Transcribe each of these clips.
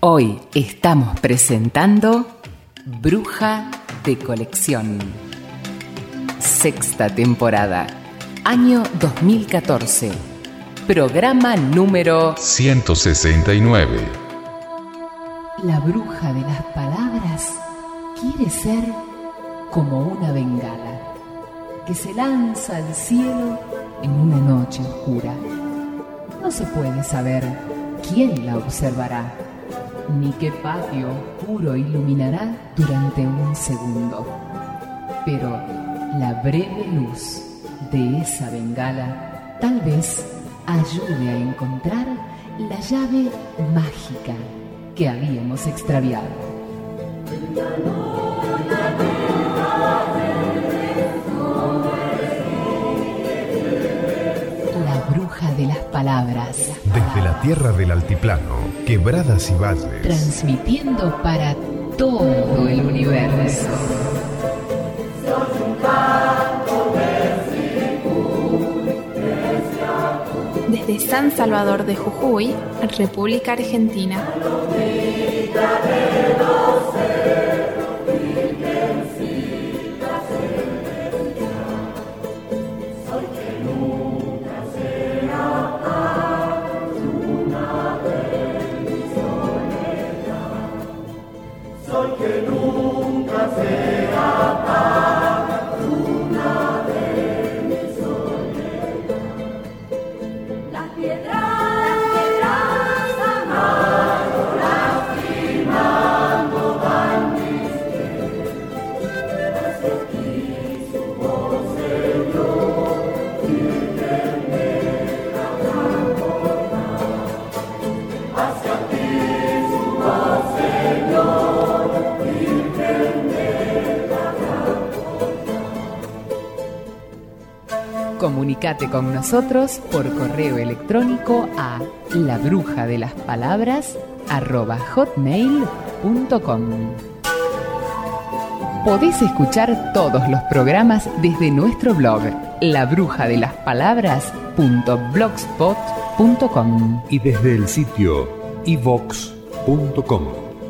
Hoy estamos presentando Bruja de Colección. Sexta temporada, año 2014. Programa número 169. La bruja de las palabras quiere ser como una bengala que se lanza al cielo en una noche oscura. No se puede saber quién la observará, ni qué patio oscuro iluminará durante un segundo. Pero la breve luz de esa bengala tal vez ayude a encontrar la llave mágica que habíamos extraviado. La bruja de las palabras. Desde la tierra del altiplano, quebradas y valles. Transmitiendo para todo el universo. Desde San Salvador de Jujuy, República Argentina. Comunicate con nosotros por correo electrónico a labrujadelasPalabras@hotmail.com. Podés escuchar todos los programas desde nuestro blog labrujadelasPalabras.blogspot.com Y desde el sitio ivox.com.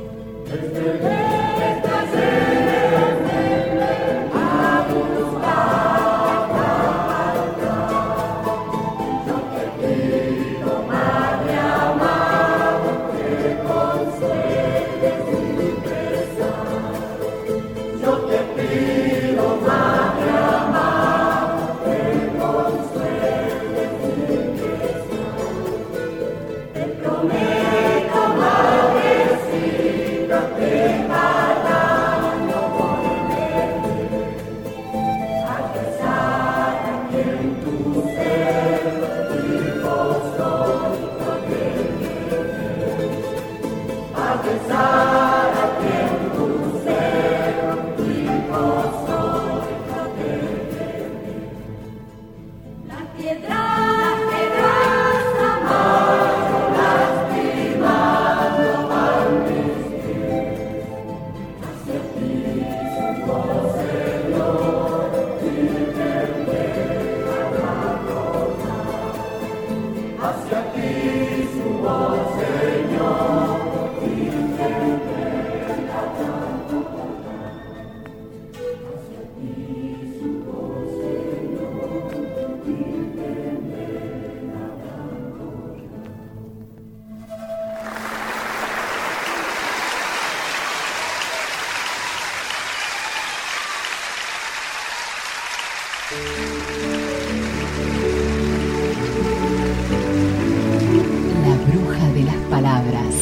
La bruja de las palabras.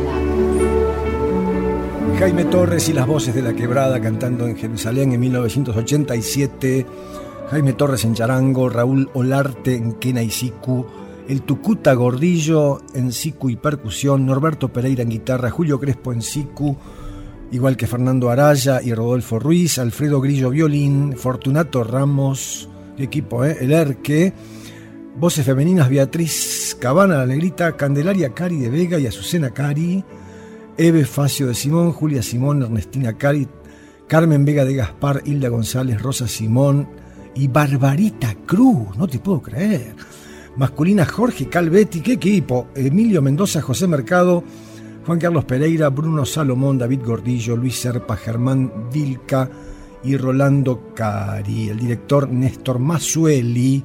Jaime Torres y las voces de la quebrada cantando en Jerusalén en 1987. Jaime Torres en charango, Raúl Olarte en quena y sicu, el Tucuta Gordillo en sicu y percusión, Norberto Pereira en guitarra, Julio Crespo en sicu, igual que Fernando Araya y Rodolfo Ruiz, Alfredo Grillo violín, Fortunato Ramos, equipo, el Erque, voces femeninas Beatriz Cabana, la Negrita, Candelaria Cari de Vega y Azucena Cari, Eve Facio de Simón, Julia Simón, Ernestina Cari, Carmen Vega de Gaspar, Hilda González, Rosa Simón y Barbarita Cruz, no te puedo creer. Masculina Jorge Calvetti, qué equipo, Emilio Mendoza, José Mercado, Juan Carlos Pereira, Bruno Salomón, David Gordillo, Luis Serpa, Germán Vilca y Rolando Cari. El director Néstor Mazzueli.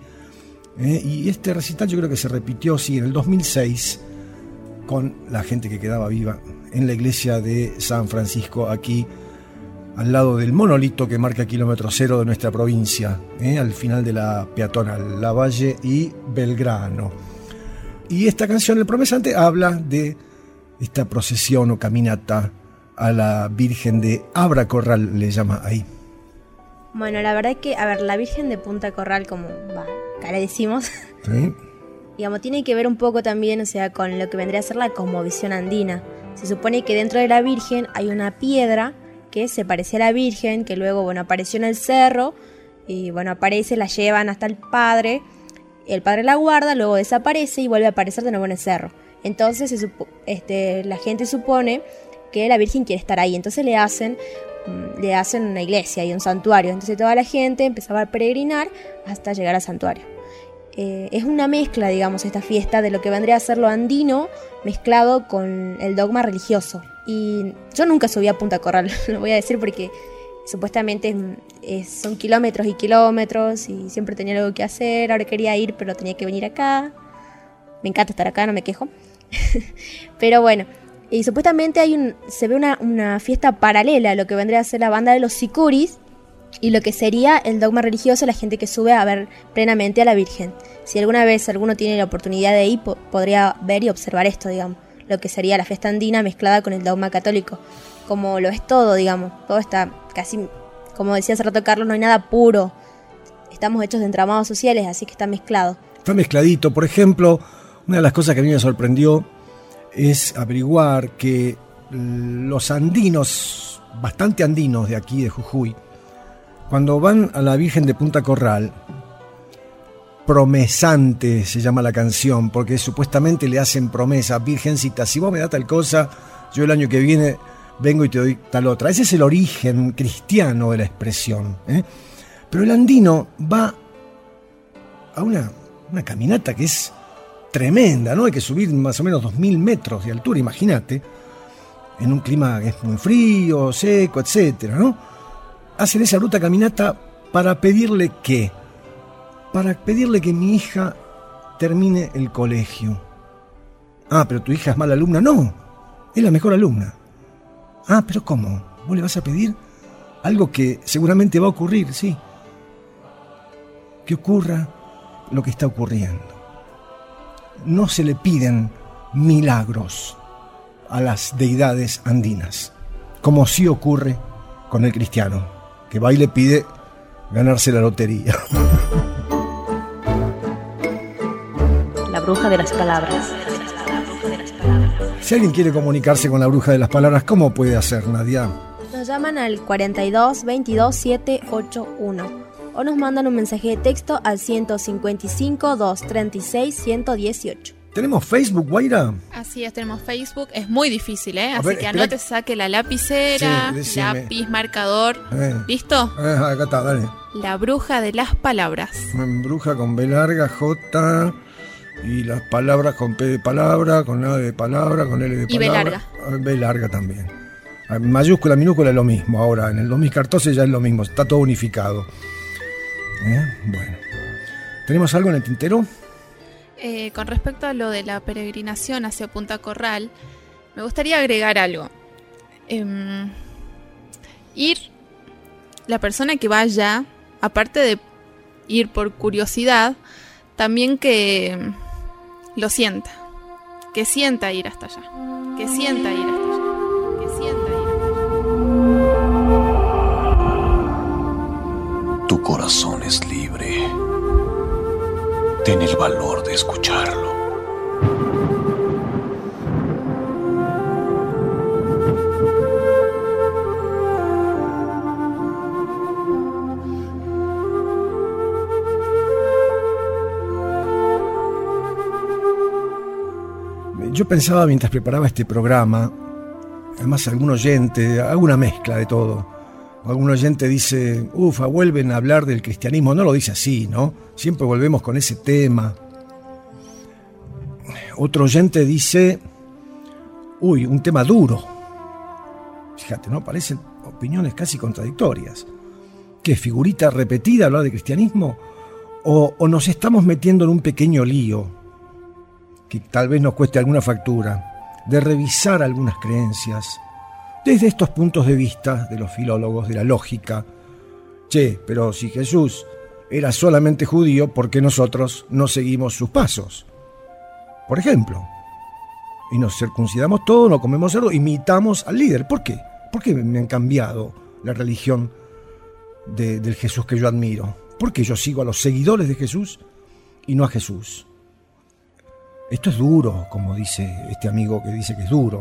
Y este recital yo creo que se repitió, sí, en el 2006 con la gente que quedaba viva en la iglesia de San Francisco, aquí al lado del monolito que marca kilómetro cero de nuestra provincia, al final de la peatonal Lavalle y Belgrano. Y esta canción, El Promesante, habla de esta procesión o caminata a la Virgen de Abra Corral, le llama ahí. Bueno, la verdad es que, la Virgen de Punta Corral, como acá le decimos, ¿Sí? digamos, tiene que ver un poco también, o sea, con lo que vendría a ser la cosmovisión andina. Se supone que dentro de la Virgen hay una piedra que se parecía a la Virgen, que luego, apareció en el cerro, y aparece, la llevan hasta el padre la guarda, luego desaparece y vuelve a aparecer de nuevo en el cerro. Entonces la gente supone que la Virgen quiere estar ahí, entonces le hacen una iglesia y un santuario. Entonces toda la gente empezaba a peregrinar hasta llegar al santuario. Es una mezcla, digamos, esta fiesta de lo que vendría a ser lo andino mezclado con el dogma religioso. Y yo nunca subí a Punta Corral, lo voy a decir porque supuestamente son kilómetros y kilómetros y siempre tenía algo que hacer. Ahora quería ir, pero tenía que venir acá. Me encanta estar acá, no me quejo. Pero bueno, y supuestamente se ve una fiesta paralela a lo que vendría a ser la banda de los sicuris y lo que sería el dogma religioso, la gente que sube a ver plenamente a la Virgen. Si alguna vez alguno tiene la oportunidad de ir, podría ver y observar esto, digamos, lo que sería la fiesta andina mezclada con el dogma católico, como lo es todo, digamos. Todo está casi, como decía hace rato Carlos, no hay nada puro. Estamos hechos de entramados sociales, así que está mezclado. Está mezcladito. Por ejemplo, una de las cosas que a mí me sorprendió es averiguar que los andinos, bastante andinos de aquí, de Jujuy, cuando van a la Virgen de Punta Corral, Promesante se llama la canción, porque supuestamente le hacen promesa: Virgencita, si vos me das tal cosa, yo el año que viene vengo y te doy tal otra. Ese es el origen cristiano de la expresión, Pero el andino va a una caminata que es tremenda, ¿no? Hay que subir más o menos 2000 metros de altura, imagínate, en un clima que es muy frío, seco, etcétera, ¿no? Hacen esa ruta caminata para pedirle ¿qué? Para pedirle que mi hija termine el colegio. Ah, pero tu hija es mala alumna. No, es la mejor alumna. Ah, pero ¿cómo? ¿Vos le vas a pedir algo que seguramente va a ocurrir? Sí. Que ocurra lo que está ocurriendo. No se le piden milagros a las deidades andinas, como sí ocurre con el cristiano, que va y le pide ganarse la lotería. La bruja de las palabras. Si alguien quiere comunicarse con la bruja de las palabras, ¿cómo puede hacer, Nadia? Nos llaman al 42 22 781 o nos mandan un mensaje de texto al 155 236 118. ¿Tenemos Facebook, Guaira? Así es, tenemos Facebook. Es muy difícil, Así ver, que anote, saque la lapicera, sí, lápiz, marcador. ¿Listo? Acá está, dale. La bruja de las palabras. Bruja con B larga, J, y las palabras con P de palabra, con A de palabra, con L de palabra. Y B larga. B larga también. Mayúscula, minúscula es lo mismo ahora. En el 2014 ya es lo mismo, está todo unificado. Bueno. ¿Tenemos algo en el tintero? Con respecto a lo de la peregrinación hacia Punta Corral, me gustaría agregar algo. La persona que vaya, aparte de ir por curiosidad, también que lo sienta. Que sienta ir hasta allá. Que sienta ir hasta allá. Que sienta ir hasta allá. Tu corazón es libre. Ten el valor de escucharlo. Yo pensaba mientras preparaba este programa, además algún oyente, alguna mezcla de todo. Algún oyente dice, vuelven a hablar del cristianismo. No lo dice así, ¿no? Siempre volvemos con ese tema. Otro oyente dice, un tema duro. Fíjate, ¿no? Parecen opiniones casi contradictorias. ¿Qué, figurita repetida hablar de cristianismo? ¿O nos estamos metiendo en un pequeño lío que tal vez nos cueste alguna factura, de revisar algunas creencias desde estos puntos de vista de los filólogos, de la lógica? Che, pero si Jesús era solamente judío, ¿por qué nosotros no seguimos sus pasos? Por ejemplo, y nos circuncidamos todo, no comemos cerdo, imitamos al líder. ¿Por qué? ¿Por qué me han cambiado la religión del Jesús que yo admiro? ¿Por qué yo sigo a los seguidores de Jesús y no a Jesús? Esto es duro, como dice este amigo que dice que es duro.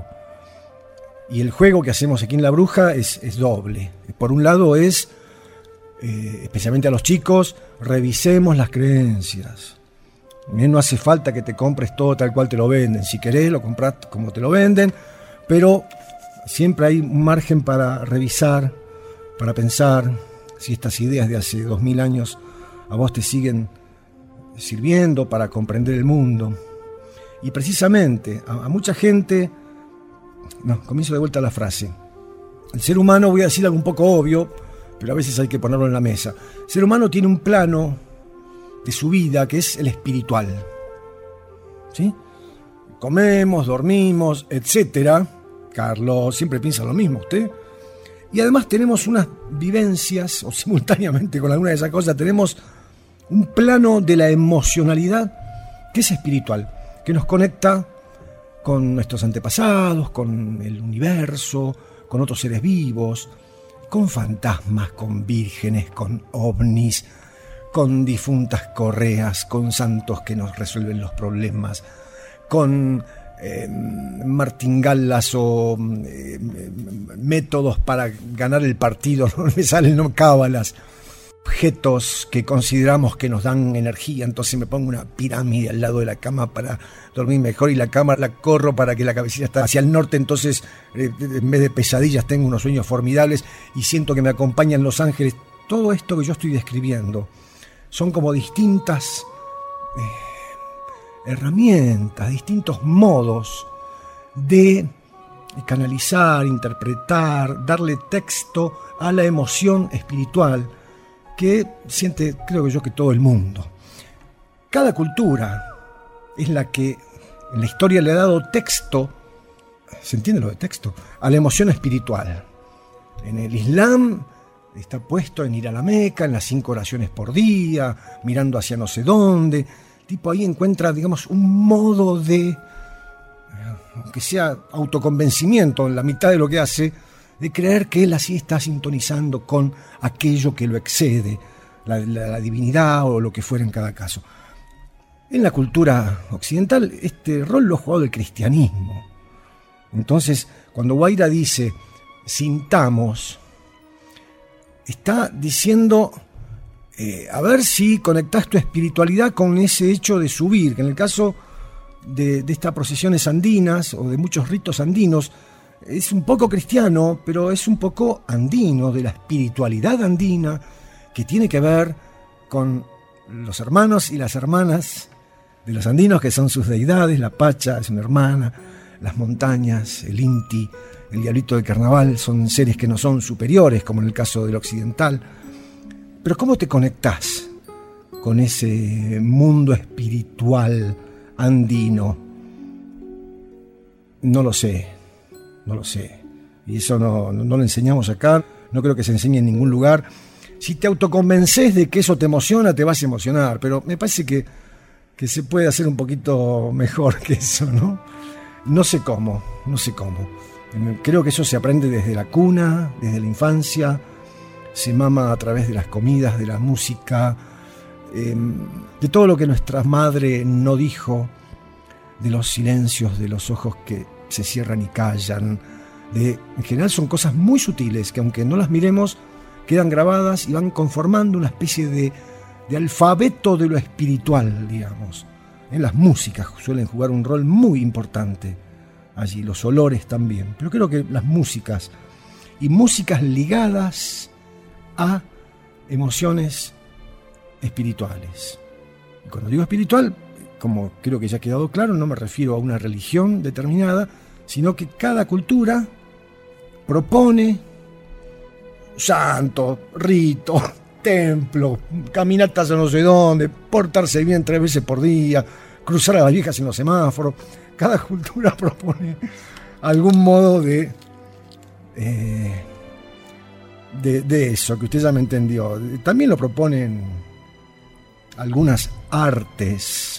Y el juego que hacemos aquí en La Bruja es doble. Por un lado es, especialmente a los chicos, revisemos las creencias. No hace falta que te compres todo tal cual te lo venden. Si querés, lo compras como te lo venden, pero siempre hay un margen para revisar, para pensar si estas ideas de hace 2000 años a vos te siguen sirviendo para comprender el mundo. Y precisamente a mucha gente, comienzo de vuelta la frase. El ser humano, voy a decir algo un poco obvio, pero a veces hay que ponerlo en la mesa. El ser humano tiene un plano de su vida que es el espiritual. ¿Sí? Comemos, dormimos, etcétera. Carlos siempre piensa lo mismo, ¿usted? Y además tenemos unas vivencias, o simultáneamente con alguna de esas cosas, tenemos un plano de la emocionalidad que es espiritual, que nos conecta con nuestros antepasados, con el universo, con otros seres vivos, con fantasmas, con vírgenes, con ovnis, con difuntas correas, con santos que nos resuelven los problemas, con martingalas o métodos para ganar el partido, no me salen cábalas, objetos que consideramos que nos dan energía, entonces me pongo una pirámide al lado de la cama para dormir mejor y la cama la corro para que la cabecita está hacia el norte, entonces en vez de pesadillas tengo unos sueños formidables y siento que me acompañan los ángeles. Todo esto que yo estoy describiendo son como distintas herramientas, distintos modos de canalizar, interpretar, darle texto a la emoción espiritual que siente, creo que yo, que todo el mundo. Cada cultura es la que en la historia le ha dado texto, ¿se entiende lo de texto?, a la emoción espiritual. En el Islam está puesto en ir a la Meca, en las 5 oraciones por día, mirando hacia no sé dónde. El tipo ahí encuentra, digamos, un modo de, aunque sea autoconvencimiento en la mitad de lo que hace, de creer que él así está sintonizando con aquello que lo excede, la divinidad o lo que fuera en cada caso. En la cultura occidental este rol lo ha jugado el cristianismo. Entonces, cuando Guaira dice sintamos, está diciendo a ver si conectás tu espiritualidad con ese hecho de subir, que en el caso de estas procesiones andinas o de muchos ritos andinos es un poco cristiano, pero es un poco andino, de la espiritualidad andina, que tiene que ver con los hermanos y las hermanas de los andinos, que son sus deidades. La Pacha es una hermana, las montañas, el Inti, el diablito del carnaval, son seres que no son superiores, como en el caso del occidental. Pero ¿cómo te conectás con ese mundo espiritual andino? No lo sé. Y eso no lo enseñamos acá, no creo que se enseñe en ningún lugar. Si te autoconvences de que eso te emociona, te vas a emocionar, pero me parece que se puede hacer un poquito mejor que eso, ¿no? No sé cómo. Creo que eso se aprende desde la cuna, desde la infancia, se mama a través de las comidas, de la música, de todo lo que nuestra madre no dijo, de los silencios, de los ojos que se cierran y callan. En general son cosas muy sutiles que, aunque no las miremos, quedan grabadas y van conformando una especie de alfabeto de lo espiritual, digamos. En las músicas suelen jugar un rol muy importante allí, los olores también, pero creo que las músicas y músicas ligadas a emociones espirituales. Y cuando digo espiritual, como creo que ya ha quedado claro, no me refiero a una religión determinada, sino que cada cultura propone santo, rito, templo, caminatas a no sé dónde, portarse bien 3 veces por día, cruzar a las viejas en los semáforos. Cada cultura propone algún modo de eso, que usted ya me entendió. También lo proponen algunas artes,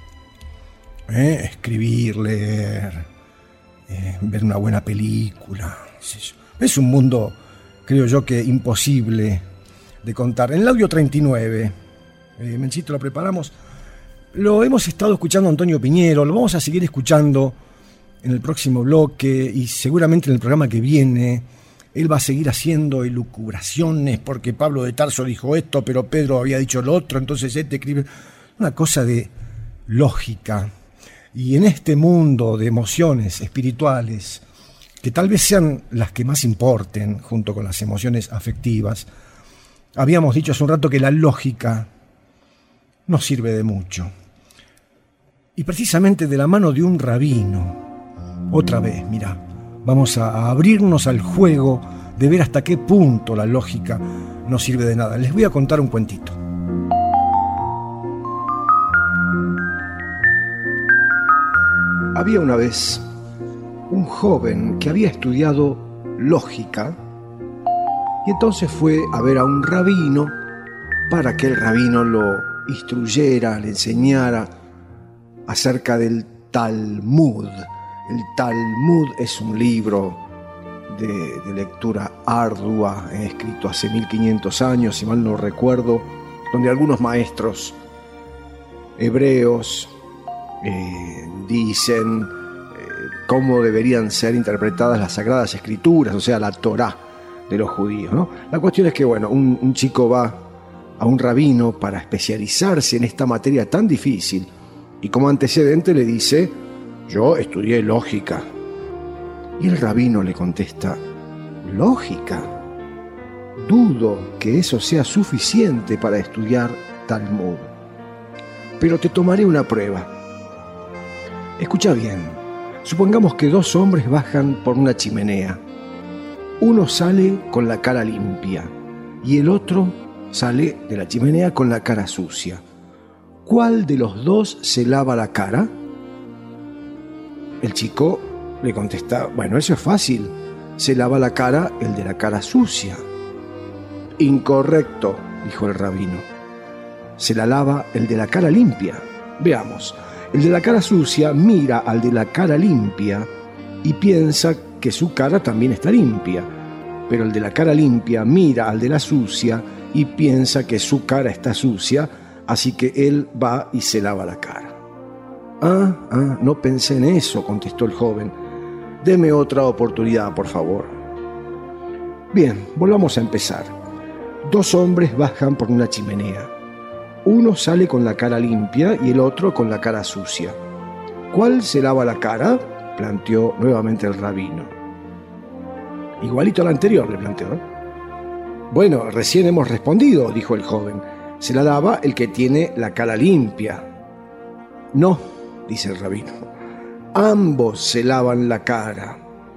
escribir, leer, ver una buena película. Es un mundo, creo yo, que imposible de contar. En el audio 39, Menchito, lo preparamos, lo hemos estado escuchando a Antonio Piñero, lo vamos a seguir escuchando en el próximo bloque y seguramente en el programa que viene. Él va a seguir haciendo elucubraciones porque Pablo de Tarso dijo esto, pero Pedro había dicho lo otro, entonces este escribe una cosa de lógica. Y en este mundo de emociones espirituales, que tal vez sean las que más importen junto con las emociones afectivas, habíamos dicho hace un rato que la lógica no sirve de mucho. Y precisamente de la mano de un rabino, otra vez, mirá, vamos a abrirnos al juego de ver hasta qué punto la lógica no sirve de nada. Les voy a contar un cuentito. Había una vez un joven que había estudiado lógica y entonces fue a ver a un rabino para que el rabino lo instruyera, le enseñara acerca del Talmud. El Talmud es un libro de lectura ardua, escrito hace 1500 años, si mal no recuerdo, donde algunos maestros hebreos dicen cómo deberían ser interpretadas las Sagradas Escrituras, o sea, la Torá de los judíos, ¿no? La cuestión es que, bueno, un chico va a un rabino para especializarse en esta materia tan difícil y como antecedente le dice: yo estudié lógica. Y el rabino le contesta: ¿lógica? Dudo que eso sea suficiente para estudiar Talmud. Pero te tomaré una prueba. Escucha bien. Supongamos que 2 hombres bajan por una chimenea. Uno sale con la cara limpia y el otro sale de la chimenea con la cara sucia. ¿Cuál de los 2 se lava la cara? El chico le contesta: bueno, eso es fácil, se lava la cara el de la cara sucia. Incorrecto, dijo el rabino, se la lava el de la cara limpia. Veamos, el de la cara sucia mira al de la cara limpia y piensa que su cara también está limpia, pero el de la cara limpia mira al de la sucia y piensa que su cara está sucia, así que él va y se lava la cara. No pensé en eso, contestó el joven. Deme otra oportunidad, por favor. Bien, volvamos a empezar. 2 hombres bajan por una chimenea. Uno sale con la cara limpia y el otro con la cara sucia. ¿Cuál se lava la cara?, planteó nuevamente el rabino. Igualito al anterior, le planteó. Bueno, recién hemos respondido, dijo el joven. Se la lava el que tiene la cara limpia. No, dice el rabino, ambos se lavan la cara.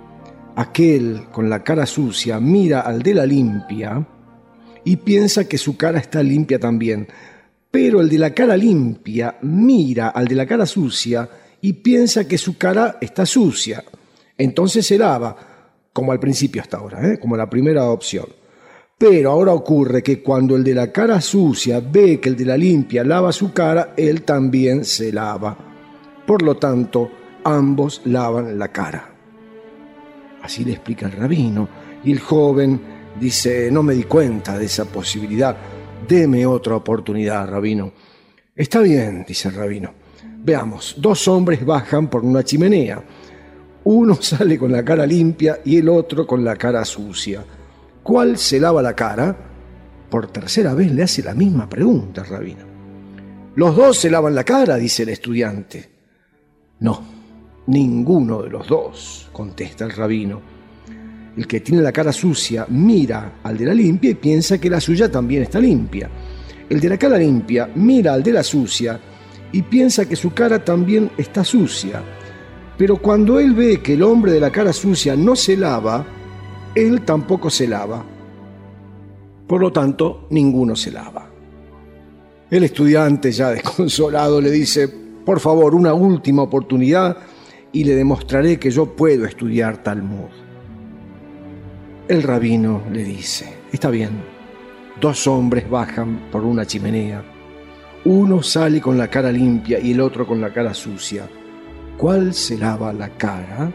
Aquel con la cara sucia mira al de la limpia y piensa que su cara está limpia también, pero el de la cara limpia mira al de la cara sucia y piensa que su cara está sucia. Entonces se lava, como al principio hasta ahora, como la primera opción. Pero ahora ocurre que cuando el de la cara sucia ve que el de la limpia lava su cara, él también se lava. Por lo tanto, ambos lavan la cara. Así le explica el rabino, y el joven dice: no me di cuenta de esa posibilidad. Deme otra oportunidad, rabino. Está bien, dice el rabino. Veamos, 2 hombres bajan por una chimenea. Uno sale con la cara limpia y el otro con la cara sucia. ¿Cuál se lava la cara? Por tercera vez le hace la misma pregunta al rabino. Los 2 se lavan la cara, dice el estudiante. No, ninguno de los 2, contesta el rabino. El que tiene la cara sucia mira al de la limpia y piensa que la suya también está limpia. El de la cara limpia mira al de la sucia y piensa que su cara también está sucia. Pero cuando él ve que el hombre de la cara sucia no se lava, él tampoco se lava. Por lo tanto, ninguno se lava. El estudiante, ya desconsolado, le dice: por favor, una última oportunidad y le demostraré que yo puedo estudiar Talmud. El rabino le dice: está bien, 2 hombres bajan por una chimenea. Uno sale con la cara limpia y el otro con la cara sucia. ¿Cuál se lava la cara?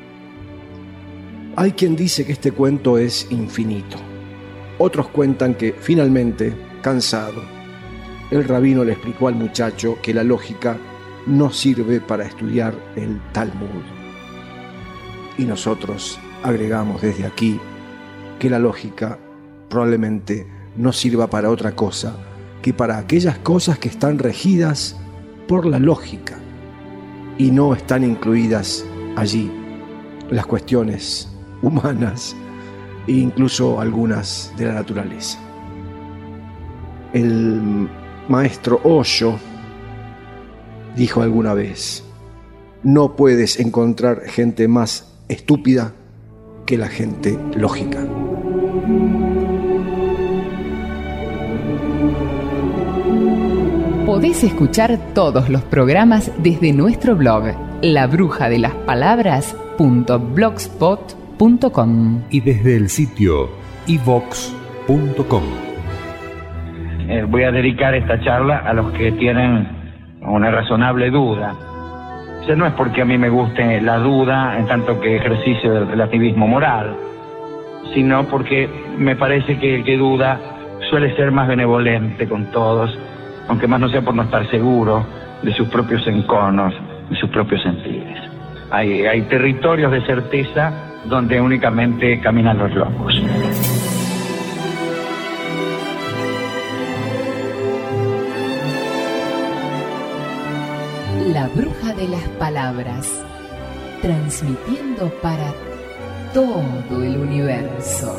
Hay quien dice que este cuento es infinito. Otros cuentan que, finalmente, cansado, el rabino le explicó al muchacho que la lógica no sirve para estudiar el Talmud. Y nosotros agregamos desde aquí que la lógica probablemente no sirva para otra cosa que para aquellas cosas que están regidas por la lógica y no están incluidas allí las cuestiones humanas e incluso algunas de la naturaleza. El maestro Osho dijo alguna vez: no puedes encontrar gente más estúpida que la gente lógica. Podés escuchar todos los programas desde nuestro blog labrujadelaspalabras.blogspot.com y desde el sitio ivox.com. Voy a dedicar esta charla a los que tienen una razonable duda. O sea, no es porque a mí me guste la duda en tanto que ejercicio del relativismo moral, sino porque me parece que el que duda suele ser más benevolente con todos, aunque más no sea por no estar seguro de sus propios enconos, de sus propios sentires. Hay territorios de certeza donde únicamente caminan los locos. La bruja de las palabras, transmitiendo para todo el universo.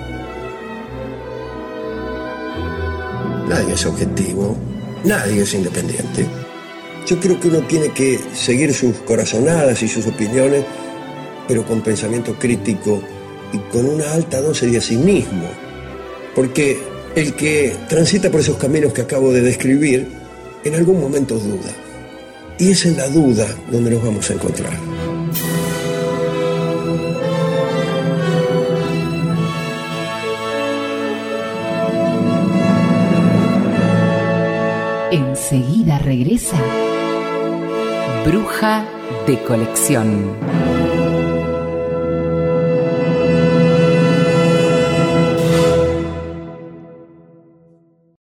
Nadie es objetivo, nadie es independiente. Yo creo que uno tiene que seguir sus corazonadas y sus opiniones, pero con pensamiento crítico y con una alta dosis de cinismo. Porque el que transita por esos caminos que acabo de describir, en algún momento duda. Y es en la duda donde nos vamos a encontrar. Enseguida regresa Bruja de Colección.